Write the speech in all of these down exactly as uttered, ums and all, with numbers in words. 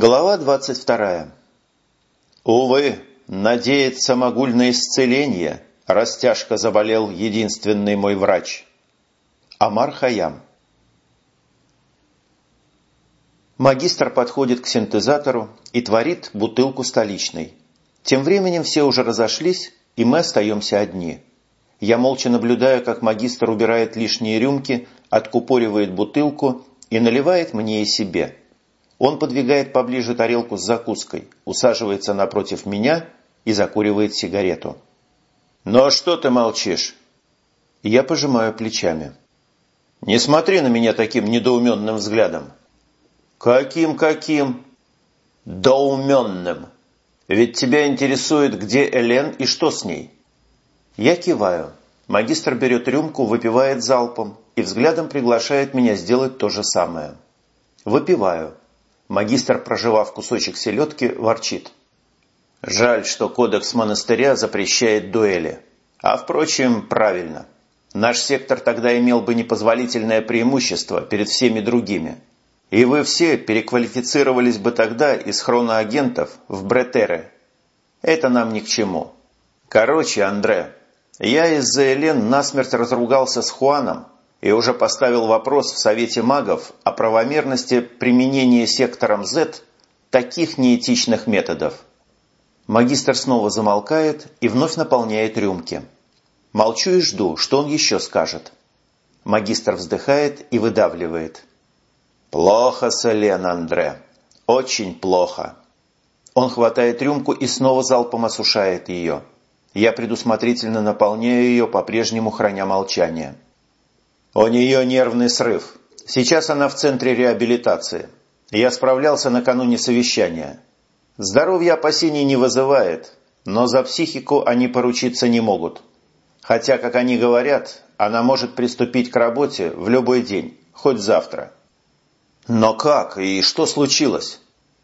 Глава двадцать вторая. Увы, надеяться могуль на исцеление, раз тяжко заболел единственный мой врач. Омар Хайям. Магистр подходит к синтезатору и творит бутылку столичной. Тем временем все уже разошлись, и мы остаемся одни. Я молча наблюдаю, как магистр убирает лишние рюмки, откупоривает бутылку и наливает мне и себе. Он подвигает поближе тарелку с закуской, усаживается напротив меня и закуривает сигарету. «Ну а что ты молчишь?» Я пожимаю плечами. «Не смотри на меня таким недоуменным взглядом». «Каким-каким?» «Доуменным. Ведь тебя интересует, где Элен и что с ней?» Я киваю. Магистр берет рюмку, выпивает залпом и взглядом приглашает меня сделать то же самое. Выпиваю. Магистр, прожевав кусочек селедки, ворчит. Жаль, что кодекс монастыря запрещает дуэли. А, впрочем, правильно. Наш сектор тогда имел бы непозволительное преимущество перед всеми другими. И вы все переквалифицировались бы тогда из хроноагентов в бретеры. Это нам ни к чему. Короче, Андре, я из-за Элен насмерть разругался с Хуаном и уже поставил вопрос в Совете магов о правомерности применения сектором Z таких неэтичных методов. Магистр снова замолкает и вновь наполняет рюмки. Молчу и жду, что он еще скажет. Магистр вздыхает и выдавливает. «Плохо с Элен, Андре. Очень плохо». Он хватает рюмку и снова залпом осушает ее. Я предусмотрительно наполняю ее, по-прежнему храня молчание. У нее нервный срыв. Сейчас она в центре реабилитации. Я справлялся накануне совещания. Здоровье опасений не вызывает, но за психику они поручиться не могут. Хотя, как они говорят, она может приступить к работе в любой день, хоть завтра. Но как и что случилось?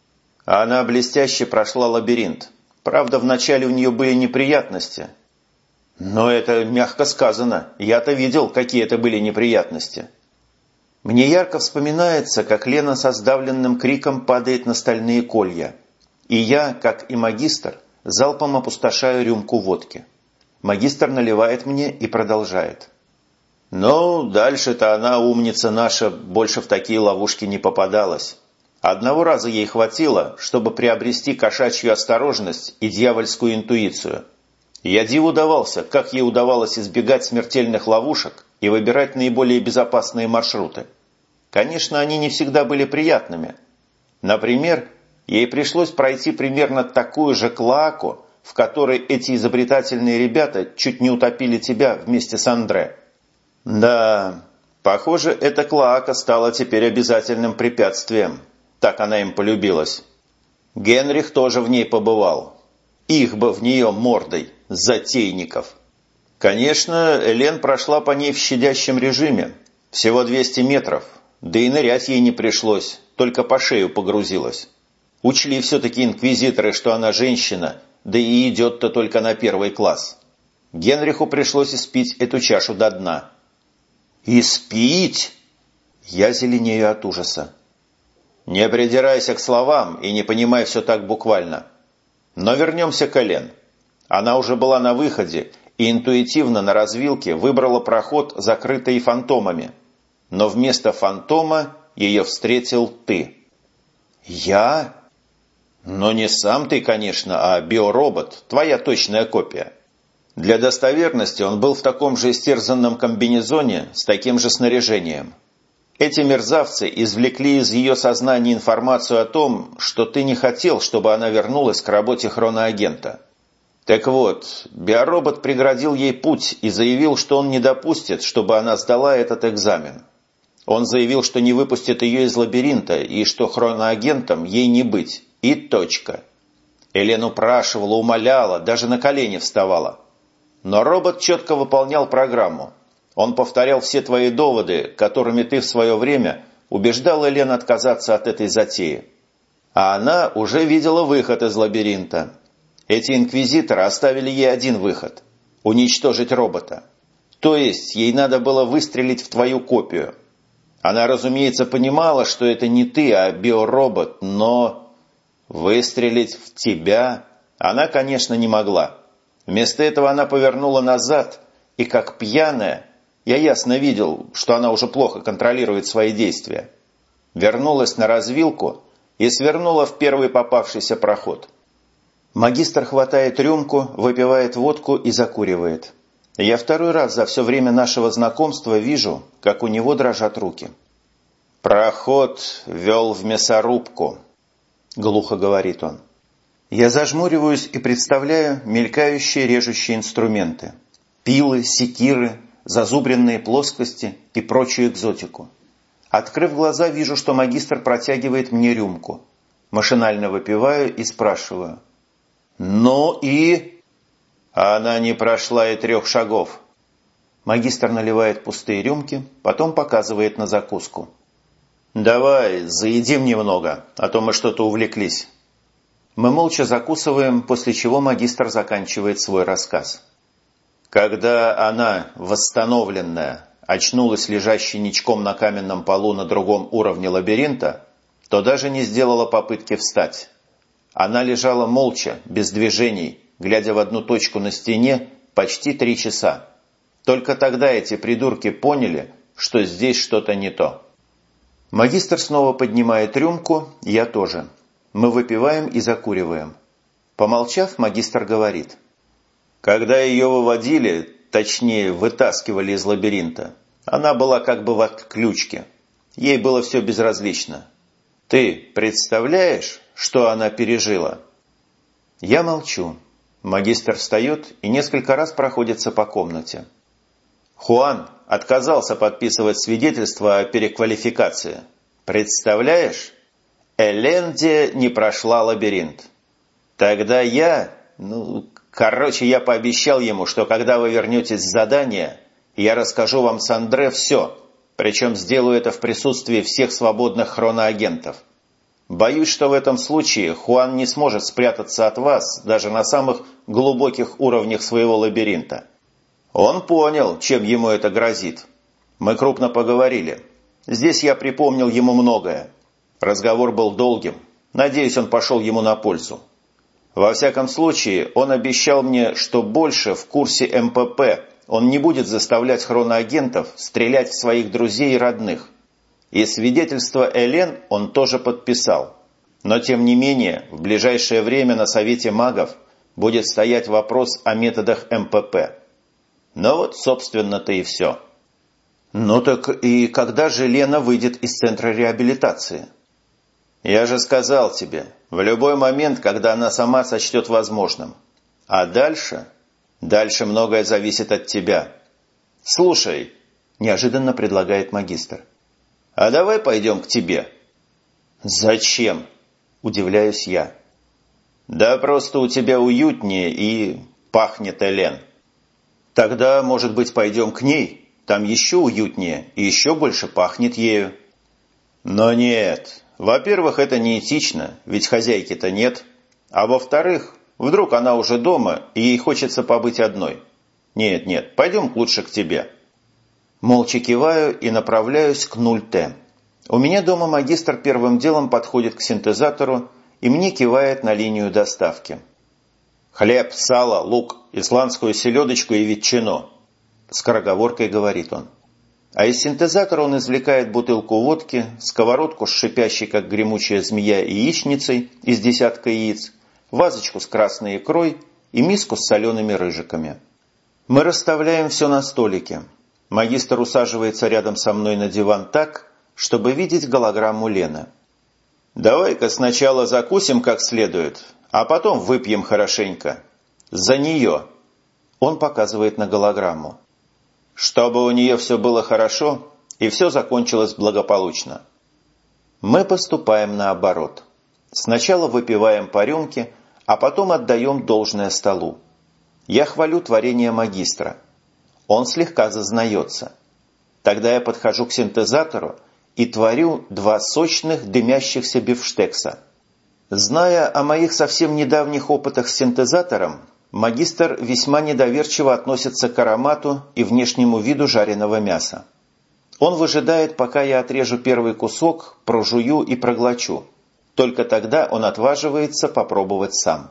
Она блестяще прошла лабиринт. Правда, вначале у нее были неприятности. Но это мягко сказано. Я-то видел, какие это были неприятности. Мне ярко вспоминается, как Лена со сдавленным криком падает на стальные колья. И я, как и магистр, залпом опустошаю рюмку водки. Магистр наливает мне и продолжает. Ну, дальше-то она, умница наша, больше в такие ловушки не попадалась. Одного раза ей хватило, чтобы приобрести кошачью осторожность и дьявольскую интуицию. Я диву давался, как ей удавалось избегать смертельных ловушек и выбирать наиболее безопасные маршруты. Конечно, они не всегда были приятными. Например, ей пришлось пройти примерно такую же клоаку, в которой эти изобретательные ребята чуть не утопили тебя вместе с Андре. Да, похоже, эта клоака стала теперь обязательным препятствием. Так она им полюбилась. Генрих тоже в ней побывал. Их бы в нее мордой, затейников. Конечно, Элен прошла по ней в щадящем режиме. Всего двести метров. Да и нырять ей не пришлось, только по шею погрузилась. Учли все-таки инквизиторы, что она женщина, да и идет-то только на первый класс. Генриху пришлось испить эту чашу до дна. «Испить?» Я зеленею от ужаса. «Не придирайся к словам и не понимай все так буквально. Но вернемся к Элен. Она уже была на выходе и интуитивно на развилке выбрала проход, закрытый фантомами. Но вместо фантома ее встретил ты». «Я?» «Но не сам ты, конечно, а биоробот, твоя точная копия. Для достоверности он был в таком же истерзанном комбинезоне с таким же снаряжением. Эти мерзавцы извлекли из ее сознания информацию о том, что ты не хотел, чтобы она вернулась к работе хроноагента. Так вот, биоробот преградил ей путь и заявил, что он не допустит, чтобы она сдала этот экзамен. Он заявил, что не выпустит ее из лабиринта и что хроноагентом ей не быть. И точка. Элен упрашивала, умоляла, даже на колени вставала. Но робот четко выполнял программу. Он повторял все твои доводы, которыми ты в свое время убеждал Элен отказаться от этой затеи. А она уже видела выход из лабиринта. Эти инквизиторы оставили ей один выход – уничтожить робота. То есть ей надо было выстрелить в твою копию. Она, разумеется, понимала, что это не ты, а биоробот, но... Выстрелить в тебя она, конечно, не могла. Вместо этого она повернула назад, и как пьяная, я ясно видел, что она уже плохо контролирует свои действия, вернулась на развилку и свернула в первый попавшийся проход. Магистр хватает рюмку, выпивает водку и закуривает. Я второй раз за все время нашего знакомства вижу, как у него дрожат руки. «Проход вел в мясорубку», — глухо говорит он. Я зажмуриваюсь и представляю мелькающие режущие инструменты. Пилы, секиры, зазубренные плоскости и прочую экзотику. Открыв глаза, вижу, что магистр протягивает мне рюмку. Машинально выпиваю и спрашиваю. «Ну и...» Она не прошла и трех шагов. Магистр наливает пустые рюмки, потом показывает на закуску. «Давай, заедим немного, а то мы что-то увлеклись». Мы молча закусываем, после чего магистр заканчивает свой рассказ. Когда она, восстановленная, очнулась лежащей ничком на каменном полу на другом уровне лабиринта, то даже не сделала попытки встать. Она лежала молча, без движений, глядя в одну точку на стене почти три часа. Только тогда эти придурки поняли, что здесь что-то не то. Магистр снова поднимает рюмку, я тоже. Мы выпиваем и закуриваем. Помолчав, магистр говорит. Когда ее выводили, точнее вытаскивали из лабиринта, она была как бы в отключке. Ей было все безразлично. Ты представляешь, что она пережила? Я молчу. Магистр встает и несколько раз проходится по комнате. Хуан отказался подписывать свидетельство о переквалификации. Представляешь? Эленде не прошла лабиринт. Тогда я... Ну, короче, я пообещал ему, что когда вы вернетесь с задания, я расскажу вам с Андре все, причем сделаю это в присутствии всех свободных хроноагентов. Боюсь, что в этом случае Хуан не сможет спрятаться от вас даже на самых глубоких уровнях своего лабиринта. Он понял, чем ему это грозит. Мы крупно поговорили. Здесь я припомнил ему многое. Разговор был долгим. Надеюсь, он пошел ему на пользу. Во всяком случае, он обещал мне, что больше в курсе эм пэ пэ он не будет заставлять хроноагентов стрелять в своих друзей и родных. И свидетельство Элен он тоже подписал. Но, тем не менее, в ближайшее время на Совете магов будет стоять вопрос о методах эм пэ пэ. Ну вот, собственно-то и все. Ну так и когда же Лена выйдет из центра реабилитации? Я же сказал тебе, в любой момент, когда она сама сочтет возможным. А дальше? Дальше многое зависит от тебя. Слушай, неожиданно предлагает магистр. А давай пойдем к тебе. Зачем? Удивляюсь я. Да просто у тебя уютнее и пахнет Элен. Тогда, может быть, пойдем к ней? Там еще уютнее и еще больше пахнет ею. Но нет. Во-первых, это неэтично, ведь хозяйки-то нет. А во-вторых, вдруг она уже дома, и ей хочется побыть одной. Нет, нет, пойдем лучше к тебе. Молча киваю и направляюсь к нуль тэ. У меня дома магистр первым делом подходит к синтезатору и мне кивает на линию доставки. «Хлеб, сало, лук, исландскую селедочку и ветчину», – скороговоркой говорит он. А из синтезатора он извлекает бутылку водки, сковородку с шипящей, как гремучая змея, яичницей из десятка яиц, вазочку с красной икрой и миску с солеными рыжиками. Мы расставляем все на столике. Магистр усаживается рядом со мной на диван так, чтобы видеть голограмму Лены. «Давай-ка сначала закусим как следует, а потом выпьем хорошенько. За нее!» Он показывает на голограмму. «Чтобы у нее все было хорошо и все закончилось благополучно». Мы поступаем наоборот. Сначала выпиваем по рюмке, а потом отдаем должное столу. Я хвалю творение магистра. Он слегка зазнается. Тогда я подхожу к синтезатору и творю два сочных дымящихся бифштекса. Зная о моих совсем недавних опытах с синтезатором, магистр весьма недоверчиво относится к аромату и внешнему виду жареного мяса. Он выжидает, пока я отрежу первый кусок, прожую и проглочу. Только тогда он отваживается попробовать сам.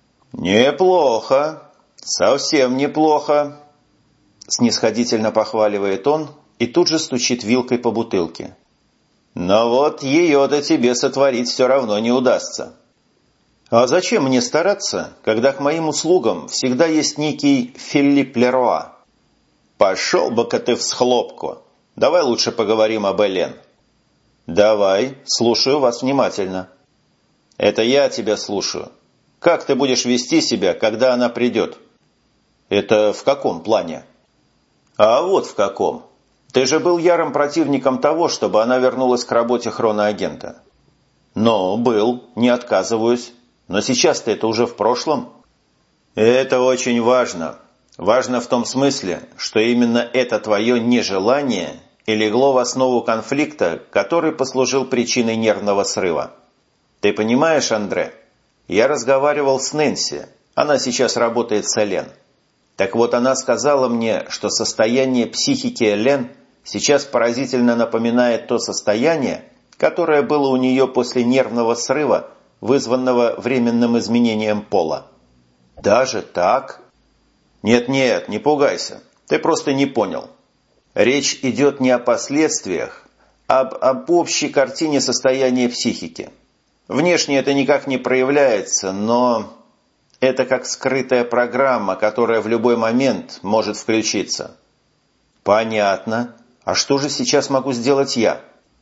«Неплохо, совсем неплохо», – снисходительно похваливает он и тут же стучит вилкой по бутылке. «Но вот ее-то тебе сотворить все равно не удастся». «А зачем мне стараться, когда к моим услугам всегда есть некий Филипп Леруа?» «Пошел бы-ка ты всхлопку. Давай лучше поговорим об Элен». «Давай, слушаю вас внимательно». «Это я тебя слушаю. Как ты будешь вести себя, когда она придет?» «Это в каком плане?» «А вот в каком. Ты же был ярым противником того, чтобы она вернулась к работе хроноагента». «Ну, был, не отказываюсь. Но сейчас-то это уже в прошлом». «Это очень важно. Важно в том смысле, что именно это твое нежелание и легло в основу конфликта, который послужил причиной нервного срыва. Ты понимаешь, Андре? Я разговаривал с Нэнси. Она сейчас работает с Элен. Так вот, она сказала мне, что состояние психики Элен сейчас поразительно напоминает то состояние, которое было у нее после нервного срыва, вызванного временным изменением пола. Даже так? Нет-нет, не пугайся. Ты просто не понял. Речь идет не о последствиях, а об, об общей картине состояния психики. Внешне это никак не проявляется, но это как скрытая программа, которая в любой момент может включиться. Понятно. А что же сейчас могу сделать я?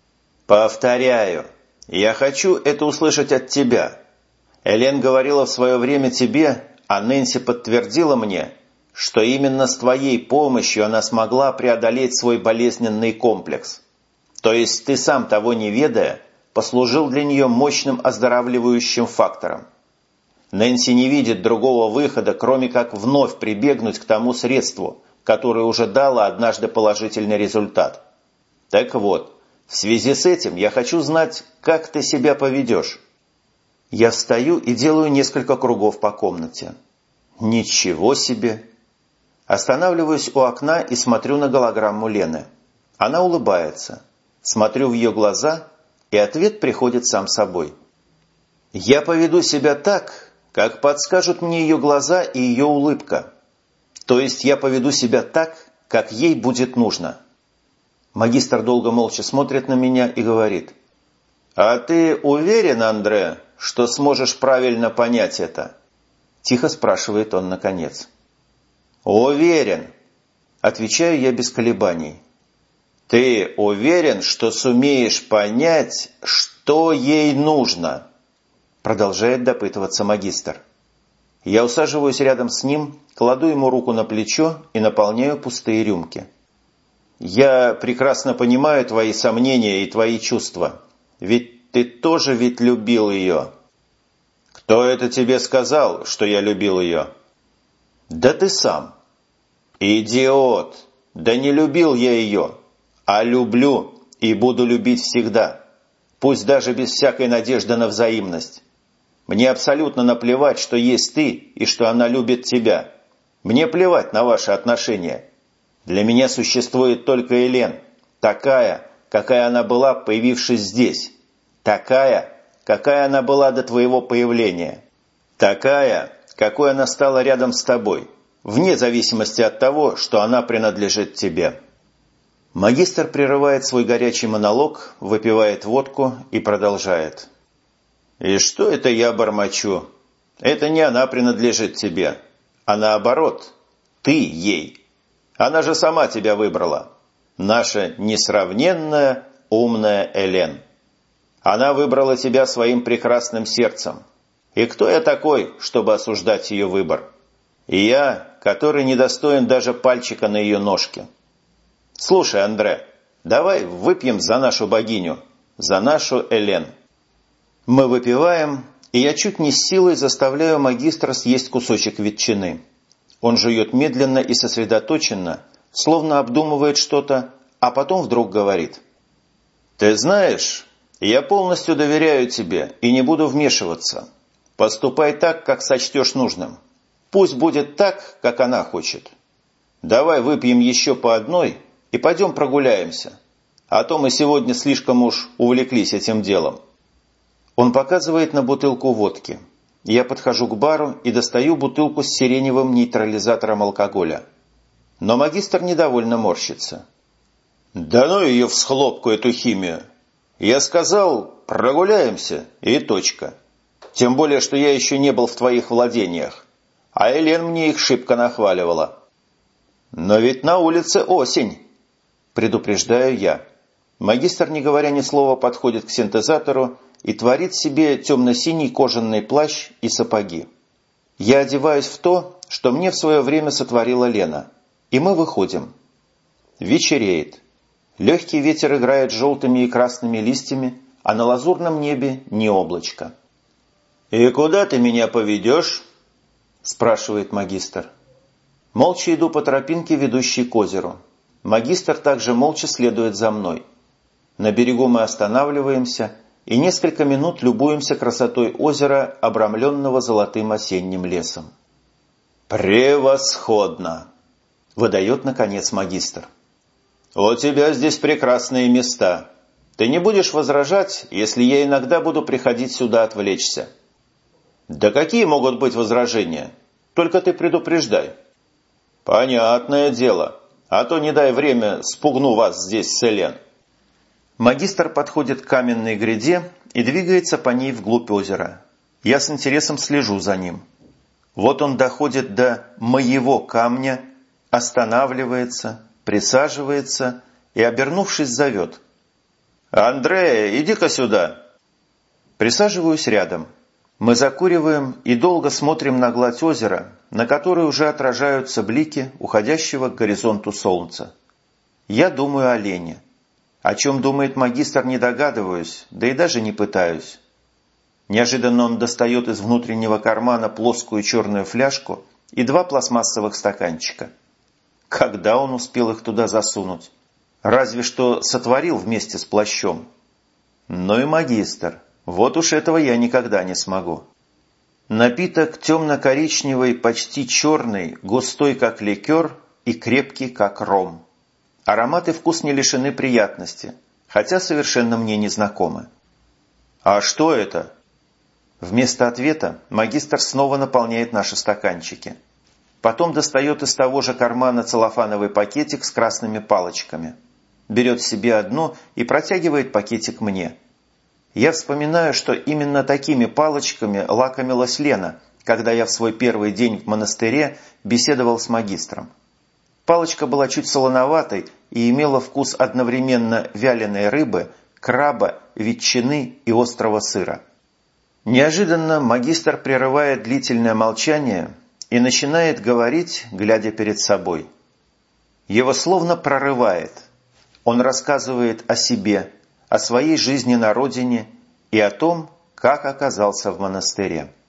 Повторяю. Я хочу это услышать от тебя. Элен говорила в свое время тебе, а Нэнси подтвердила мне, что именно с твоей помощью она смогла преодолеть свой болезненный комплекс. То есть ты сам, того не ведая, послужил для нее мощным оздоравливающим фактором. Нэнси не видит другого выхода, кроме как вновь прибегнуть к тому средству, которое уже дало однажды положительный результат. Так вот, в связи с этим я хочу знать, как ты себя поведешь. Я встаю и делаю несколько кругов по комнате. Ничего себе! Останавливаюсь у окна и смотрю на голограмму Лены. Она улыбается. Смотрю в ее глаза, и ответ приходит сам собой. Я поведу себя так, как подскажут мне ее глаза и ее улыбка. То есть я поведу себя так, как ей будет нужно. Магистр долго молча смотрит на меня и говорит: «А ты уверен, Андре, что сможешь правильно понять это?» Тихо спрашивает он наконец. «Уверен», – отвечаю я без колебаний. «Ты уверен, что сумеешь понять, что ей нужно?» Продолжает допытываться магистр. Я усаживаюсь рядом с ним, кладу ему руку на плечо и наполняю пустые рюмки. «Я прекрасно понимаю твои сомнения и твои чувства. Ведь ты тоже ведь любил ее». «Кто это тебе сказал, что я любил ее?» «Да ты сам». «Идиот! Да не любил я ее, а люблю и буду любить всегда, пусть даже без всякой надежды на взаимность. Мне абсолютно наплевать, что есть ты и что она любит тебя. Мне плевать на ваши отношения. Для меня существует только Элен, такая, какая она была, появившись здесь, такая, какая она была до твоего появления, такая, какой она стала рядом с тобой, вне зависимости от того, что она принадлежит тебе». Магистр прерывает свой горячий монолог, выпивает водку и продолжает. «И что это я бормочу? Это не она принадлежит тебе, а наоборот, ты ей. Она же сама тебя выбрала. Наша несравненная, умная Элен. Она выбрала тебя своим прекрасным сердцем. И кто я такой, чтобы осуждать ее выбор? И я, который недостоин даже пальчика на ее ножке. Слушай, Андре, давай выпьем за нашу богиню, за нашу Элен». Мы выпиваем, и я чуть не с силой заставляю магистра съесть кусочек ветчины. Он жует медленно и сосредоточенно, словно обдумывает что-то, а потом вдруг говорит: «Ты знаешь, я полностью доверяю тебе и не буду вмешиваться. Поступай так, как сочтешь нужным. Пусть будет так, как она хочет. Давай выпьем еще по одной и пойдем прогуляемся. А то мы сегодня слишком уж увлеклись этим делом». Он показывает на бутылку водки. Я подхожу к бару и достаю бутылку с сиреневым нейтрализатором алкоголя. Но магистр недовольно морщится. «Да ну ее в схлопку, эту химию! Я сказал, прогуляемся, и точка. Тем более, что я еще не был в твоих владениях, а Элен мне их шибко нахваливала». «Но ведь на улице осень», – предупреждаю я. Магистр, не говоря ни слова, подходит к синтезатору и творит себе темно-синий кожаный плащ и сапоги. Я одеваюсь в то, что мне в свое время сотворила Лена, и мы выходим. Вечереет. Легкий ветер играет желтыми и красными листьями, а на лазурном небе ни облачко. «И куда ты меня поведешь?» – спрашивает магистр. Молча иду по тропинке, ведущей к озеру. Магистр также молча следует за мной. На берегу мы останавливаемся и несколько минут любуемся красотой озера, обрамленного золотым осенним лесом. «Превосходно!» – выдает, наконец, магистр. «У тебя здесь прекрасные места. Ты не будешь возражать, если я иногда буду приходить сюда отвлечься?» «Да какие могут быть возражения? Только ты предупреждай». «Понятное дело. А то, не дай время, спугну вас здесь с Элен». Магистр подходит к каменной гряде и двигается по ней вглубь озера. Я с интересом слежу за ним. Вот он доходит до моего камня, останавливается, присаживается и, обернувшись, зовет. «Андрея, иди-ка сюда!» Присаживаюсь рядом. Мы закуриваем и долго смотрим на гладь озера, на которой уже отражаются блики уходящего к горизонту солнца. Я думаю о Лене. О чем думает магистр, не догадываюсь, да и даже не пытаюсь. Неожиданно он достает из внутреннего кармана плоскую черную фляжку и два пластмассовых стаканчика. Когда он успел их туда засунуть? Разве что сотворил вместе с плащом. Ну и магистр. Вот уж этого я никогда не смогу. Напиток темно-коричневый, почти черный, густой как ликер и крепкий как ром. Аромат и вкус не лишены приятности, хотя совершенно мне не знакомы. «А что это?» Вместо ответа магистр снова наполняет наши стаканчики. Потом достает из того же кармана целлофановый пакетик с красными палочками. Берет себе одну и протягивает пакетик мне. Я вспоминаю, что именно такими палочками лакомилась Лена, когда я в свой первый день в монастыре беседовал с магистром. Палочка была чуть солоноватой и имела вкус одновременно вяленой рыбы, краба, ветчины и острого сыра. Неожиданно магистр прерывает длительное молчание и начинает говорить, глядя перед собой. Его словно прорывает. Он рассказывает о себе, о своей жизни на родине и о том, как оказался в монастыре.